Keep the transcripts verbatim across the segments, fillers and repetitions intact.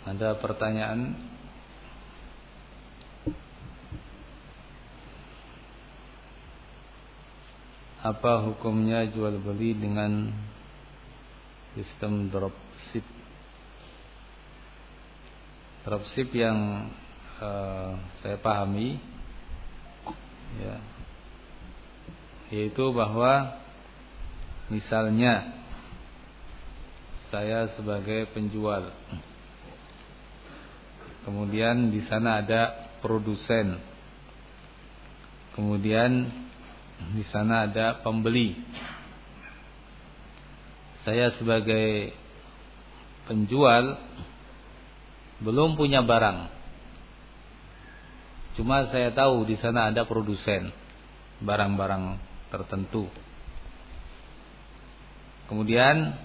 Ada pertanyaan? Apa hukumnya jual beli dengan sistem dropship? Dropship yang uh, saya pahami, ya, yaitu bahwa misalnya saya sebagai penjual, kemudian di sana ada produsen, kemudian di sana ada pembeli. Saya sebagai penjual belum punya barang, cuma saya tahu di sana ada produsen barang-barang tertentu. Kemudian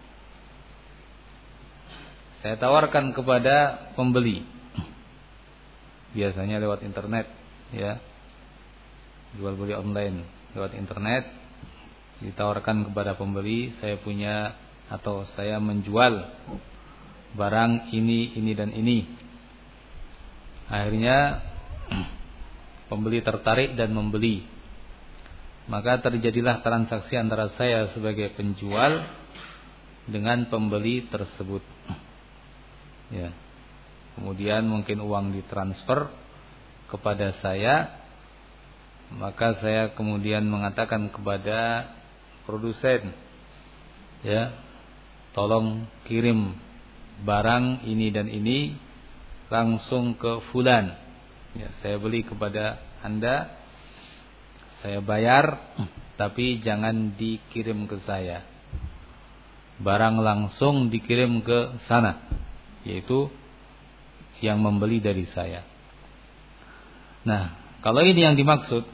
saya tawarkan kepada pembeli, biasanya lewat internet, ya, jual beli online lewat internet, ditawarkan kepada pembeli, saya punya atau saya menjual barang ini, ini dan ini. Akhirnya pembeli tertarik dan membeli, maka terjadilah transaksi antara saya sebagai penjual dengan pembeli tersebut. Ya. Kemudian mungkin uang ditransfer kepada saya, maka saya kemudian mengatakan kepada produsen, ya, tolong kirim barang ini dan ini langsung ke fulan. Ya, saya beli kepada Anda, saya bayar, tapi jangan dikirim ke saya. Barang langsung dikirim ke sana, yaitu yang membeli dari saya. Nah, kalau ini yang dimaksud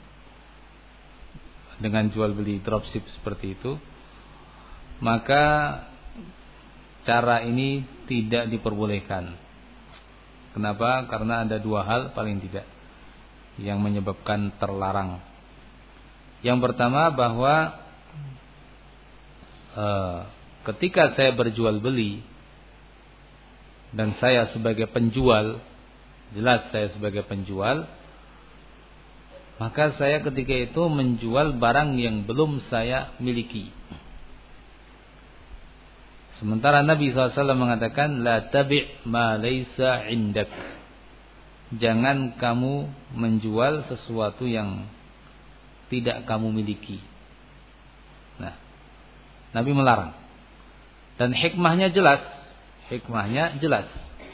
dengan jual beli dropship seperti itu, maka cara ini tidak diperbolehkan. Kenapa? Karena ada dua hal paling tidak yang menyebabkan terlarang. Yang pertama, bahwa eh, ketika saya berjual beli dan saya sebagai penjual, jelas saya sebagai penjual, maka saya ketika itu menjual barang yang belum saya miliki. Sementara Nabi shallallahu alaihi wasallam mengatakan, la tabi' ma laysa indak. Jangan kamu menjual sesuatu yang tidak kamu miliki. Nah, Nabi melarang. Dan hikmahnya jelas. Hikmahnya jelas.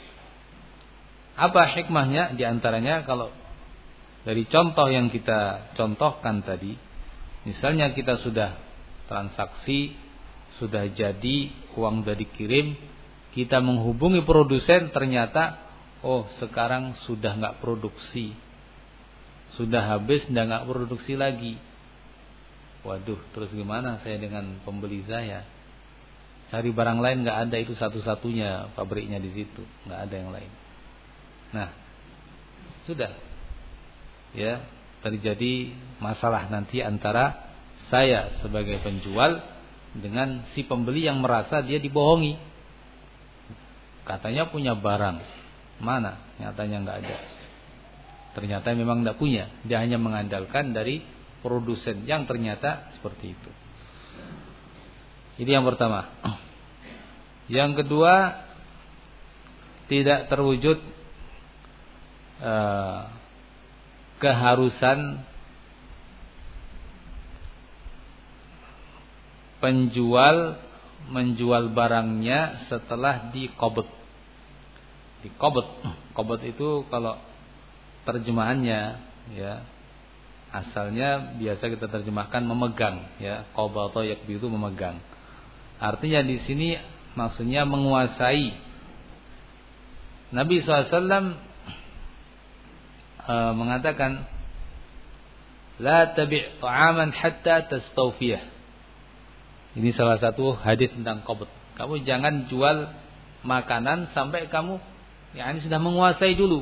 Apa hikmahnya? Di antaranya kalau dari contoh yang kita contohkan tadi, misalnya kita sudah transaksi, sudah jadi, uang sudah dikirim, kita menghubungi produsen, ternyata oh sekarang sudah nggak produksi, sudah habis, sudah nggak produksi lagi. Waduh, terus gimana saya dengan pembeli saya? Cari barang lain nggak ada, itu satu-satunya pabriknya di situ, nggak ada yang lain. Nah, sudah, ya, terjadi masalah nanti antara saya sebagai penjual dengan si pembeli yang merasa dia dibohongi. Katanya punya barang, mana? Nyatanya nggak ada. Ternyata memang nggak punya. Dia hanya mengandalkan dari produsen yang ternyata seperti itu. Ini yang pertama. Yang kedua, tidak terwujud uh, keharusan penjual menjual barangnya setelah diqabd. Diqabd, qabd itu kalau terjemahannya, ya, asalnya biasa kita terjemahkan memegang, ya, qabata yaqbidu, memegang. Artinya di sini maksudnya menguasai. Nabi shallallahu alaihi wasallam uh, mengatakan, la tabi' ta'aman hatta tastawfiyah. Ini salah satu hadis tentang qabd. Kamu jangan jual makanan sampai kamu, ya, ini sudah menguasai dulu.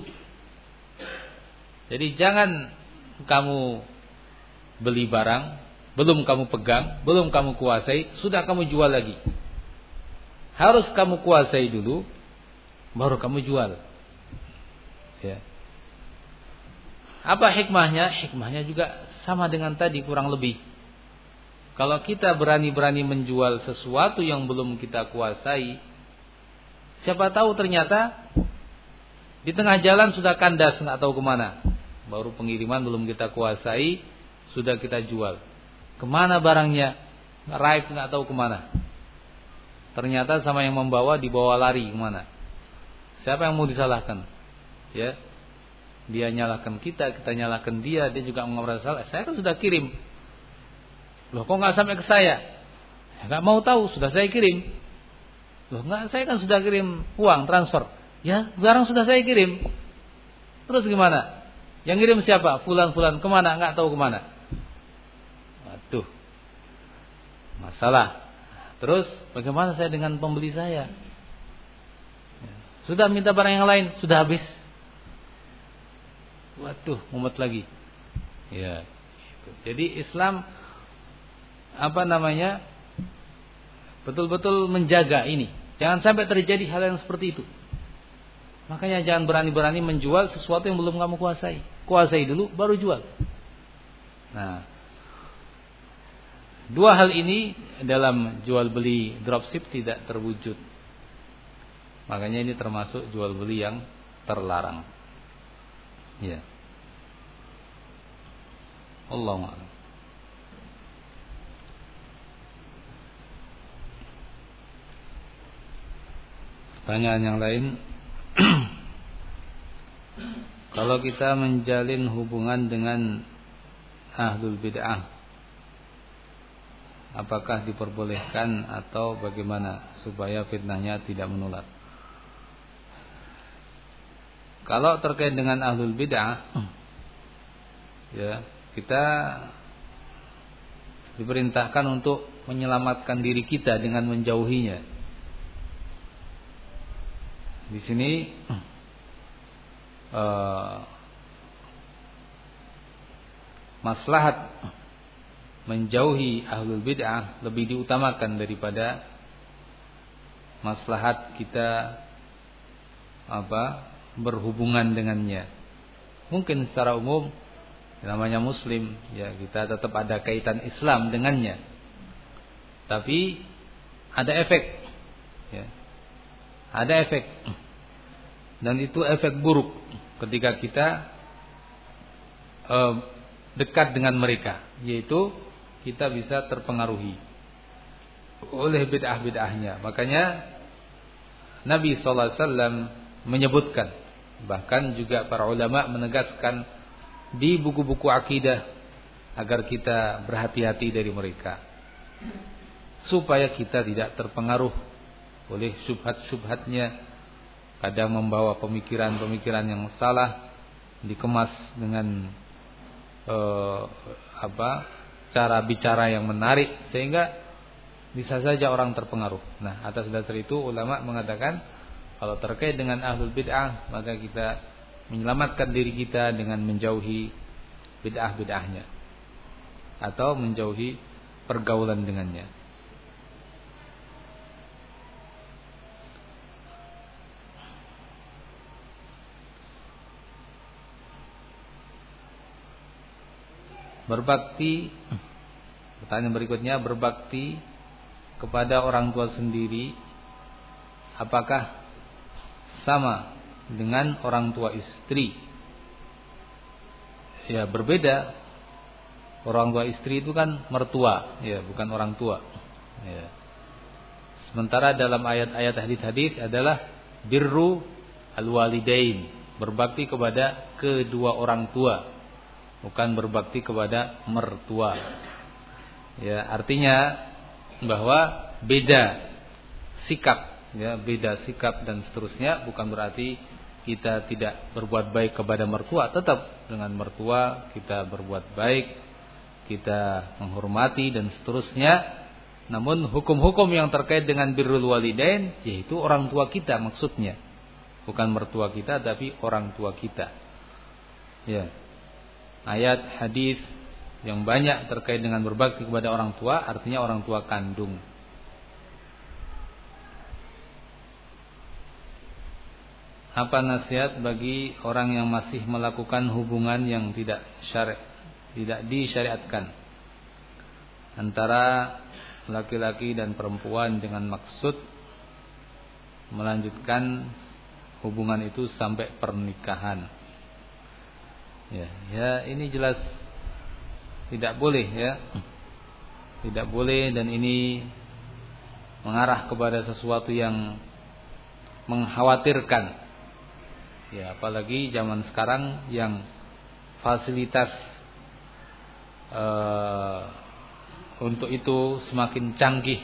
Jadi jangan kamu beli barang belum kamu pegang, belum kamu kuasai, sudah kamu jual lagi. Harus kamu kuasai dulu, baru kamu jual. Ya. Apa hikmahnya? Hikmahnya juga sama dengan tadi kurang lebih. Kalau kita berani-berani menjual sesuatu yang belum kita kuasai, siapa tahu ternyata di tengah jalan sudah kandas, nggak tahu kemana. Baru pengiriman belum kita kuasai, sudah kita jual. Kemana barangnya? Arrive nggak tahu kemana. Ternyata sama yang membawa dibawa lari kemana? Siapa yang mau disalahkan? Ya, dia nyalahkan kita, kita nyalahkan dia, dia juga merasa salah. Saya kan sudah kirim. Loh kok nggak sampai ke saya? Ya, nggak mau tahu, sudah saya kirim. Loh nggak, saya kan sudah kirim uang transfer. Ya, barang sudah saya kirim. Terus gimana? Yang kirim siapa? Fulan-fulan, kemana? Nggak tahu kemana. Waduh, masalah. Terus bagaimana saya dengan pembeli saya? Sudah minta barang yang lain, sudah habis. Waduh, mumet lagi. Ya, gitu. Jadi Islam apa namanya? Betul-betul menjaga ini. Jangan sampai terjadi hal yang seperti itu. Makanya jangan berani-berani menjual sesuatu yang belum kamu kuasai. Kuasai dulu baru jual. Nah, dua hal ini dalam jual beli dropship tidak terwujud. Makanya ini termasuk jual beli yang terlarang. Ya. Allahu a'lam. Pertanyaan yang lain. Kalau kita menjalin hubungan dengan ahlul bid'ah, apakah diperbolehkan atau bagaimana supaya fitnahnya tidak menular? Kalau terkait dengan ahlul bid'ah, ya, kita diperintahkan untuk menyelamatkan diri kita dengan menjauhinya. Di sini uh, maslahat menjauhi ahlul bid'ah lebih diutamakan daripada maslahat kita apa berhubungan dengannya. Mungkin secara umum namanya muslim, ya kita tetap ada kaitan Islam dengannya. Tapi ada efek, ya. Ada efek. Dan itu efek buruk ketika kita eh, dekat dengan mereka, yaitu kita bisa terpengaruhi oleh bid'ah-bid'ahnya. Makanya Nabi sallallahu alaihi wasallam menyebutkan, bahkan juga para ulama menegaskan di buku-buku akidah agar kita berhati-hati dari mereka, supaya kita tidak terpengaruh oleh syubhat-syubhatnya. Kadang membawa pemikiran-pemikiran yang salah, dikemas dengan eh, apa cara bicara yang menarik, sehingga bisa saja orang terpengaruh. Nah, atas dasar itu ulama mengatakan kalau terkait dengan ahlul bid'ah, maka kita menyelamatkan diri kita dengan menjauhi bid'ah-bid'ahnya atau menjauhi pergaulan dengannya. Berbakti, pertanyaan berikutnya, berbakti kepada orang tua sendiri apakah sama dengan orang tua istri? Ya, berbeda. Orang tua istri itu kan mertua, ya, bukan orang tua. Ya. Sementara dalam ayat-ayat hadis-hadis adalah birru al-walidain, berbakti kepada kedua orang tua, bukan berbakti kepada mertua. Ya, artinya bahwa beda sikap, ya, beda sikap dan seterusnya, bukan berarti kita tidak berbuat baik kepada mertua. Tetap dengan mertua kita berbuat baik, kita menghormati dan seterusnya. Namun hukum-hukum yang terkait dengan birrul walidain, yaitu orang tua kita maksudnya, bukan mertua kita tapi orang tua kita. Ya. Ayat hadis yang banyak terkait dengan berbakti kepada orang tua, artinya orang tua kandung. apa nasihat bagi orang yang masih melakukan hubungan yang tidak syari' tidak disyariatkan antara laki-laki dan perempuan dengan maksud melanjutkan hubungan itu sampai pernikahan? Ya, ya ini jelas tidak boleh ya. Tidak boleh, dan ini mengarah kepada sesuatu yang mengkhawatirkan. Ya, apalagi zaman sekarang yang fasilitas uh, untuk itu semakin canggih,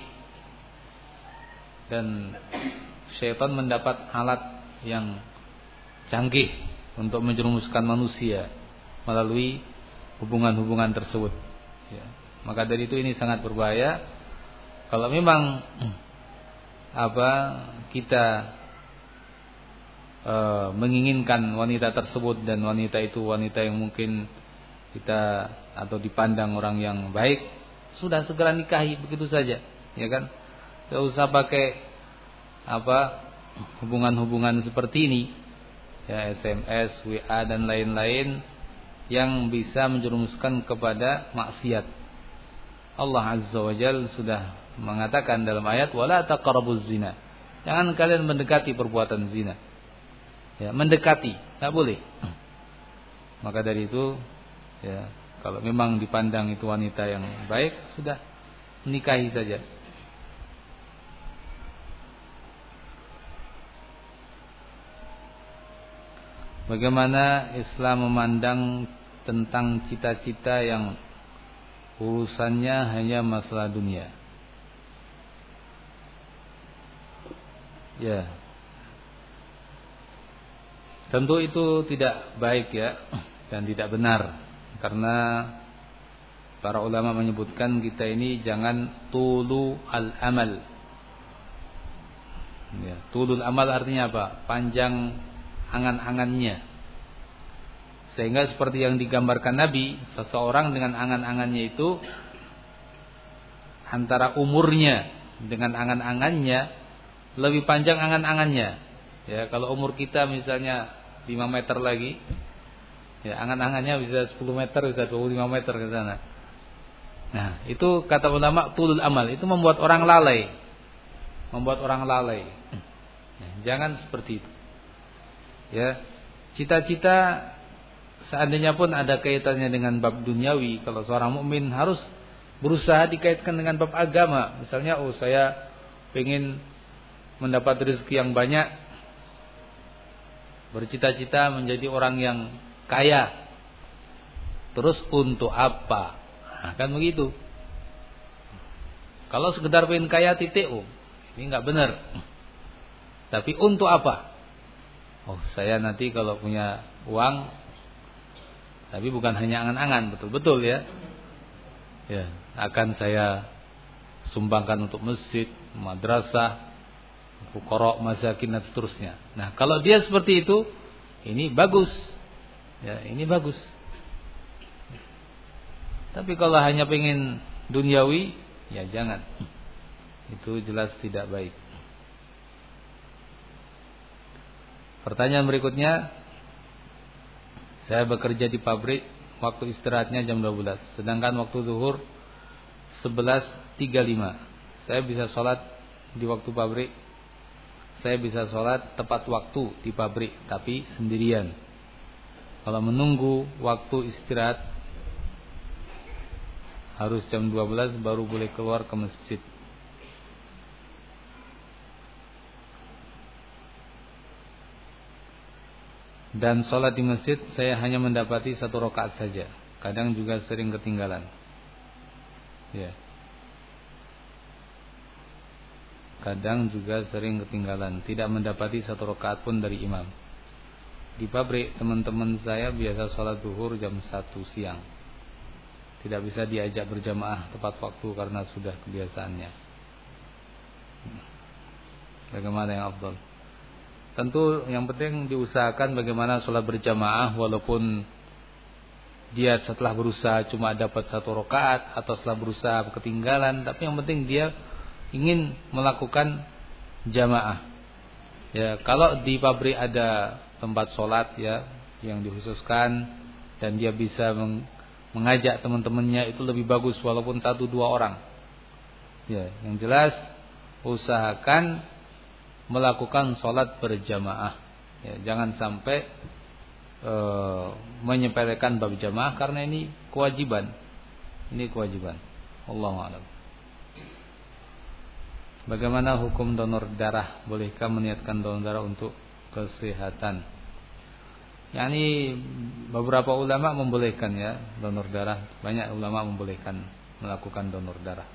dan syaitan mendapat alat yang canggih untuk menjerumuskan manusia melalui hubungan-hubungan tersebut. Ya. Maka dari itu ini sangat berbahaya. Kalau memang apa kita e, menginginkan wanita tersebut dan wanita itu wanita yang mungkin kita atau dipandang orang yang baik, sudah segera nikahi begitu saja, ya kan? Tidak usah pakai apa hubungan-hubungan seperti ini, ya, S M S, W A dan lain-lain yang bisa menjerumuskan kepada maksiat. Allah Azza wa Jalla sudah mengatakan dalam ayat wala taqrabuz zina. Jangan kalian mendekati perbuatan zina. Ya, mendekati, enggak boleh. Maka dari itu, ya, kalau memang dipandang itu wanita yang baik, sudah nikahi saja. Bagaimana Islam memandang tentang cita-cita yang urusannya hanya masalah dunia? Ya, tentu itu tidak baik ya, dan tidak benar. Karena para ulama menyebutkan kita ini jangan tulu al-amal. Ya, tulul amal artinya apa? Panjang angan-angannya. Sehingga seperti yang digambarkan Nabi, seseorang dengan angan-angannya itu antara umurnya dengan angan-angannya lebih panjang angan-angannya. Ya, kalau umur kita misalnya lima meter lagi, ya angan-angannya bisa sepuluh meter, bisa dua puluh lima meter ke sana. Nah, itu kata ulama tulul amal, itu membuat orang lalai. Membuat orang lalai. Ya, jangan seperti itu. Ya, cita-cita seandainya pun ada kaitannya dengan bab duniawi, kalau seorang mukmin harus berusaha dikaitkan dengan bab agama. Misalnya, oh saya ingin mendapat rezeki yang banyak, bercita-cita menjadi orang yang kaya. Terus untuk apa? Nah, kan begitu. Kalau sekedar pengen kaya titik, oh ini nggak benar. Tapi untuk apa? Oh, saya nanti kalau punya uang, tapi bukan hanya angan-angan, betul-betul ya. Ya, akan saya sumbangkan untuk masjid, madrasah, fuqara, masakin dan seterusnya. Nah, kalau dia seperti itu, ini bagus. Ya, ini bagus. Tapi kalau hanya pengen duniawi, ya jangan. Itu jelas tidak baik. Pertanyaan berikutnya, saya bekerja di pabrik, waktu istirahatnya jam dua belas, sedangkan waktu zuhur sebelas tiga puluh lima. Saya bisa sholat di waktu pabrik. Saya bisa sholat tepat waktu di pabrik, tapi sendirian. Kalau menunggu waktu istirahat harus jam dua belas baru boleh keluar ke masjid. Dan sholat di masjid saya hanya mendapati satu rakaat saja. Kadang juga sering ketinggalan. Ya. Kadang juga sering ketinggalan, tidak mendapati satu rakaat pun dari imam. Di pabrik teman-teman saya biasa sholat zuhur jam satu siang. Tidak bisa diajak berjamaah tepat waktu karena sudah kebiasaannya. Bagaimana yang afdal? Tentu yang penting diusahakan bagaimana sholat berjamaah, walaupun dia setelah berusaha cuma dapat satu rakaat atau setelah berusaha ketinggalan, tapi yang penting dia ingin melakukan jamaah. Ya, kalau di pabrik ada tempat sholat ya yang dikhususkan dan dia bisa meng- mengajak teman-temannya, itu lebih bagus walaupun satu dua orang. Ya, yang jelas usahakan melakukan sholat berjamaah. Ya, jangan sampai e, menyepelekan bab jamaah karena ini kewajiban. Ini kewajiban. Wallahu a'lam. Bagaimana hukum donor darah? Bolehkah meniatkan donor darah untuk kesehatan? Yani beberapa ulama membolehkan ya donor darah. Banyak ulama membolehkan melakukan donor darah.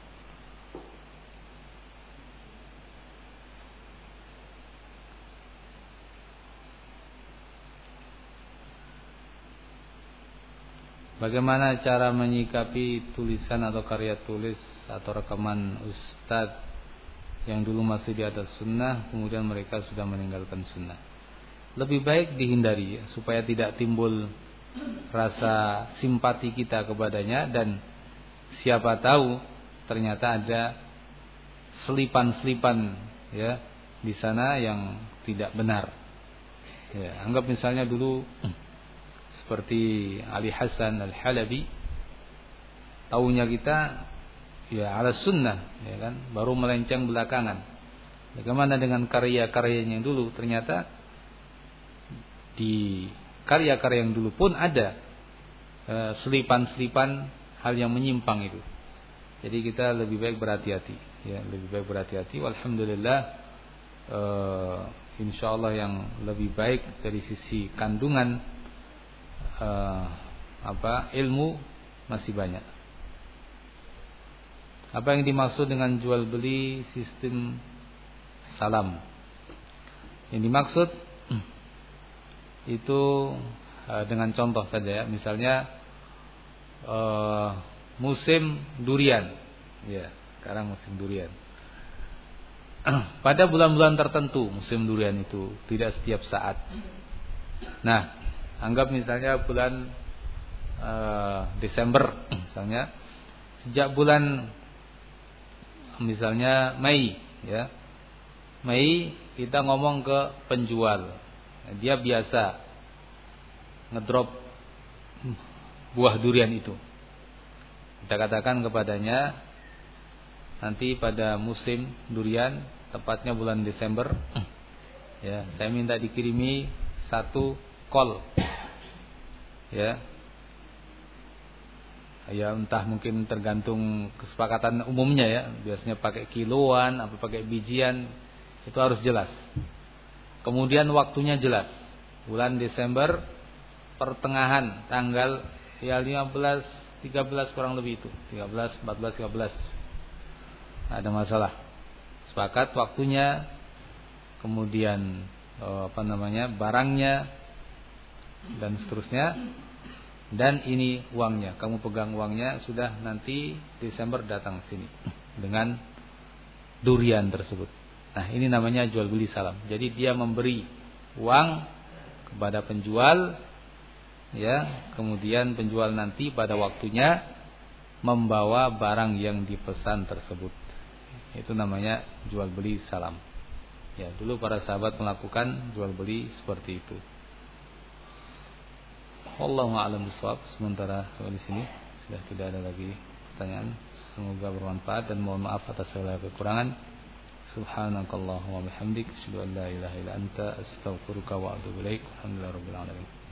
Bagaimana cara menyikapi tulisan atau karya tulis atau rekaman ustadz yang dulu masih di atas sunnah, kemudian mereka sudah meninggalkan sunnah? Lebih baik dihindari ya, supaya tidak timbul rasa simpati kita kepadanya, dan siapa tahu ternyata ada selipan-selipan ya di sana yang tidak benar. Ya, anggap misalnya dulu seperti Ali Hasan Al-Halabi, tahunya kita ya ala sunnah, ya kan, baru melenceng belakangan. Bagaimana dengan karya-karyanya yang dulu? Ternyata di karya-karya yang dulu pun ada eh, selipan-selipan hal yang menyimpang itu. Jadi kita lebih baik berhati-hati, ya, lebih baik berhati-hati. Alhamdulillah, eh, insyaallah yang lebih baik dari sisi kandungan eh, apa ilmu masih banyak. Apa yang dimaksud dengan jual beli sistem salam? Yang dimaksud itu uh, dengan contoh saja ya. Misalnya uh, musim durian. Ya, sekarang musim durian. Pada bulan-bulan tertentu musim durian itu, tidak setiap saat. Nah, anggap misalnya bulan uh, Desember misalnya, sejak bulan misalnya Mei ya. Mei kita ngomong ke penjual. Dia biasa ngedrop buah durian itu. Kita katakan kepadanya, nanti pada musim durian, tepatnya bulan Desember, ya, saya minta dikirimi satu kol. Ya. Ya, entah mungkin tergantung kesepakatan umumnya ya. Biasanya pakai kiloan, apa pakai bijian, itu harus jelas. Kemudian waktunya jelas. Bulan Desember pertengahan, tanggal ya lima belas, tiga belas kurang lebih itu. tiga belas, empat belas, tiga belas. Tidak ada masalah. Sepakat waktunya, kemudian apa namanya, barangnya dan seterusnya. Dan ini uangnya, kamu pegang uangnya, sudah nanti Desember datang sini dengan durian tersebut. Nah, ini namanya jual beli salam. Jadi dia memberi uang kepada penjual, ya, kemudian penjual nanti pada waktunya membawa barang yang dipesan tersebut. Itu namanya jual beli salam. Ya, dulu para sahabat melakukan jual beli seperti itu. Wallahu a'lam bishawab. Sementara di sini sudah tidak ada lagi pertanyaan. Semoga bermanfaat dan mohon maaf atas segala kekurangan. Subhanakallahumma wa bihamdik, asyhadu an la ilaha illa anta, astaghfiruka wa atubu ilaik. Alhamdulillahirabbil alamin.